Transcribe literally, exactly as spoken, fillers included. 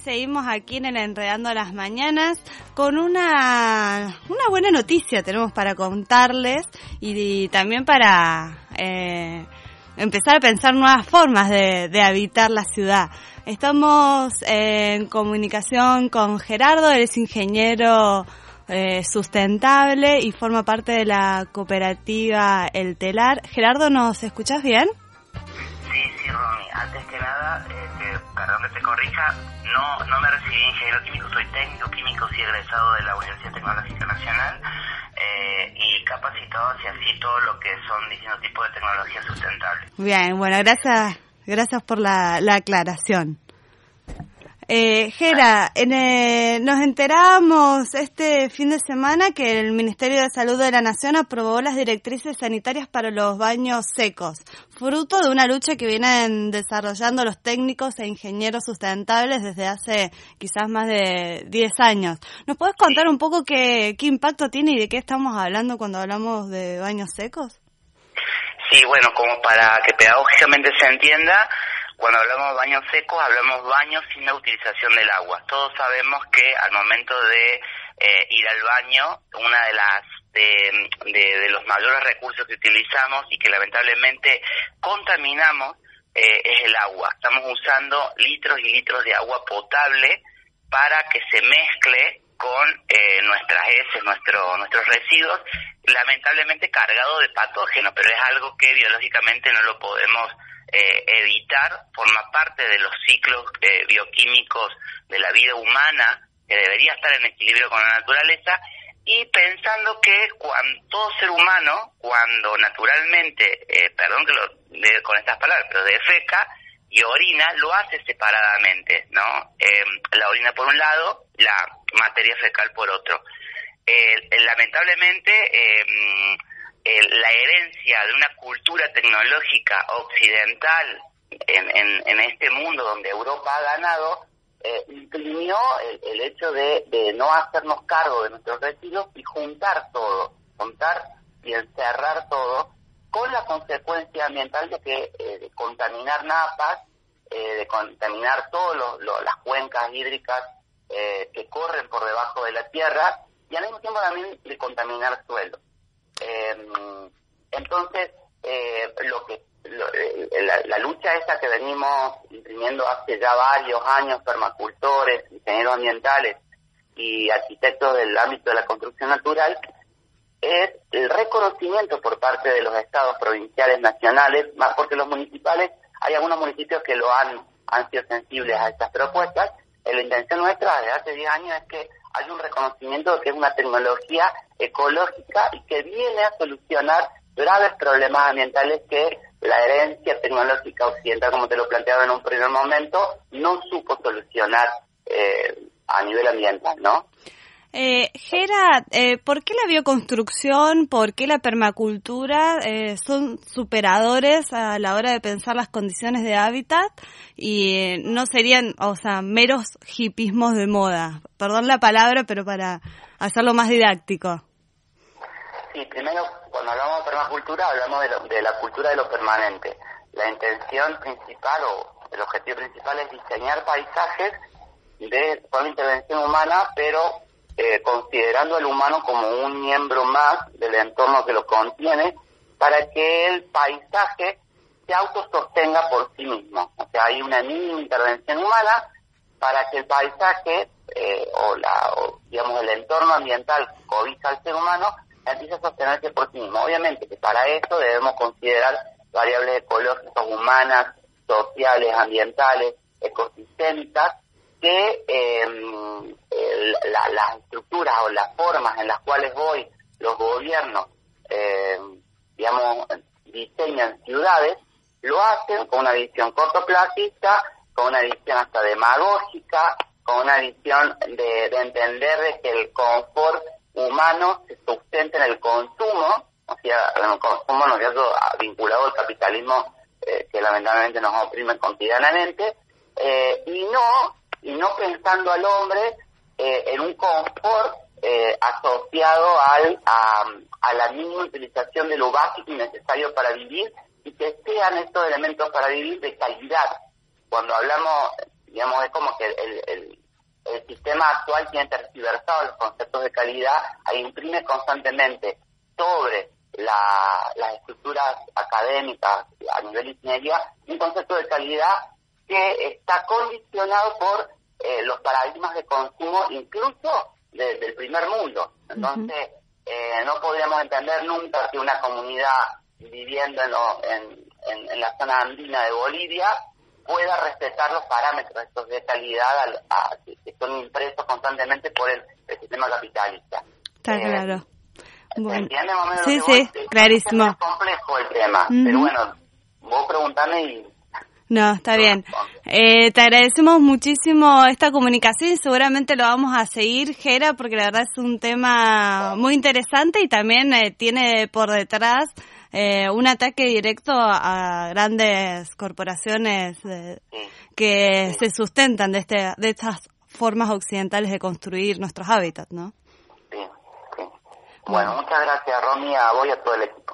seguimos aquí en el Enredando las Mañanas con una una buena noticia tenemos para contarles y, y también para eh, empezar a pensar nuevas formas de, de habitar la ciudad. Estamos en comunicación con Gerardo, él es ingeniero eh, sustentable y forma parte de la cooperativa El Telar. Gerardo, ¿nos escuchás bien? Sí, sí, Romy. Antes que nada, eh, que, perdón que te corrija, no no me recibí ingeniero químico, soy técnico químico, sí egresado de la Universidad Tecnológica Nacional eh, y capacitado hacia así todo lo que son distintos tipos de tecnología sustentable. Bien, bueno, gracias gracias por la, la aclaración. Eh, Gera, en, eh, nos enteramos este fin de semana que el Ministerio de Salud de la Nación aprobó las directrices sanitarias para los baños secos, fruto de una lucha que vienen desarrollando los técnicos e ingenieros sustentables desde hace quizás más de diez años. ¿Nos podés contar un poco qué, qué impacto tiene y de qué estamos hablando cuando hablamos de baños secos? Sí, bueno, como para que pedagógicamente se entienda, cuando hablamos de baños secos, hablamos baños sin la utilización del agua. Todos sabemos que al momento de eh, ir al baño, una de las de, de, de los mayores recursos que utilizamos y que lamentablemente contaminamos eh, es el agua. Estamos usando litros y litros de agua potable para que se mezcle con eh, nuestras heces, nuestro, nuestros residuos, lamentablemente cargado de patógenos, pero es algo que biológicamente no lo podemos Eh, evitar, forma parte de los ciclos eh, bioquímicos de la vida humana, que debería estar en equilibrio con la naturaleza, y pensando que cuando todo ser humano, cuando naturalmente, eh, perdón que lo de, con estas palabras, pero defeca y orina, lo hace separadamente, ¿no? Eh, la orina por un lado, la materia fecal por otro. Eh, lamentablemente, eh, la herencia de una cultura tecnológica occidental en, en, en este mundo donde Europa ha ganado, eh, imprimió el, el hecho de, de no hacernos cargo de nuestros residuos y juntar todo, juntar y encerrar todo, con la consecuencia ambiental de que eh, de contaminar napas, eh, de contaminar todas las cuencas hídricas eh, que corren por debajo de la tierra y al mismo tiempo también de contaminar suelo. Eh, entonces, eh, lo que lo, eh, la, la lucha esa que venimos imprimiendo hace ya varios años, permacultores, ingenieros ambientales y arquitectos del ámbito de la construcción natural, es el reconocimiento por parte de los estados provinciales, nacionales, más porque los municipales, hay algunos municipios que lo han, han sido sensibles a estas propuestas. La intención nuestra desde hace diez años es que hay un reconocimiento de que es una tecnología ecológica y que viene a solucionar graves problemas ambientales que la herencia tecnológica occidental, como te lo planteaba en un primer momento, no supo solucionar eh, a nivel ambiental, ¿no? Eh, Gera, eh, ¿por qué la bioconstrucción, por qué la permacultura eh, son superadores a la hora de pensar las condiciones de hábitat y eh, no serían, o sea, meros hipismos de moda? Perdón la palabra, pero para hacerlo más didáctico. Sí, primero, cuando hablamos de permacultura, hablamos de, lo, de la cultura de lo permanente. La intención principal o el objetivo principal es diseñar paisajes de con intervención humana, pero Eh, considerando al humano como un miembro más del entorno que lo contiene, para que el paisaje se autosostenga por sí mismo. O sea, hay una mínima intervención humana para que el paisaje eh, o, la, o digamos el entorno ambiental que cobija al ser humano empiece a sostenerse por sí mismo. Obviamente que para esto debemos considerar variables ecológicas, humanas, sociales, ambientales, ecosistémicas, que eh, el, la, las estructuras o las formas en las cuales hoy los gobiernos, eh, digamos, diseñan ciudades, lo hacen con una visión cortoplacista, con una visión hasta demagógica, con una visión de, de entender de que el confort humano se sustenta en el consumo, o sea, en el consumo no es vinculado al capitalismo eh, que lamentablemente nos oprime cotidianamente, eh, y no y no pensando al hombre eh, en un confort eh, asociado al a, a la mínima utilización de lo básico y necesario para vivir, y que sean estos elementos para vivir de calidad. Cuando hablamos, digamos, es como que el, el, el sistema actual tiene tergiversado los conceptos de calidad e imprime constantemente sobre la, las estructuras académicas a nivel de ingeniería un concepto de calidad que está condicionado por eh, los paradigmas de consumo incluso de, del primer mundo. Entonces, uh-huh. eh, no podríamos entender nunca que una comunidad viviendo en, lo, en, en, en la zona andina de Bolivia pueda respetar los parámetros estos de calidad a, a, que son impresos constantemente por el, el sistema capitalista. Está eh, claro. Bueno. ¿Entiendes más o menos sí, lo que sí, vos, clarísimo. Es complejo el tema, uh-huh. pero bueno, vos preguntame y... No, está bien. Eh, te agradecemos muchísimo esta comunicación y seguramente lo vamos a seguir, Gera, porque la verdad es un tema muy interesante y también eh, tiene por detrás eh, un ataque directo a grandes corporaciones eh, sí. que sí. se sustentan de, este, de estas formas occidentales de construir nuestros hábitats, ¿no? Sí, sí. Bueno, bueno, muchas gracias, Romy, a vos y a todo el equipo.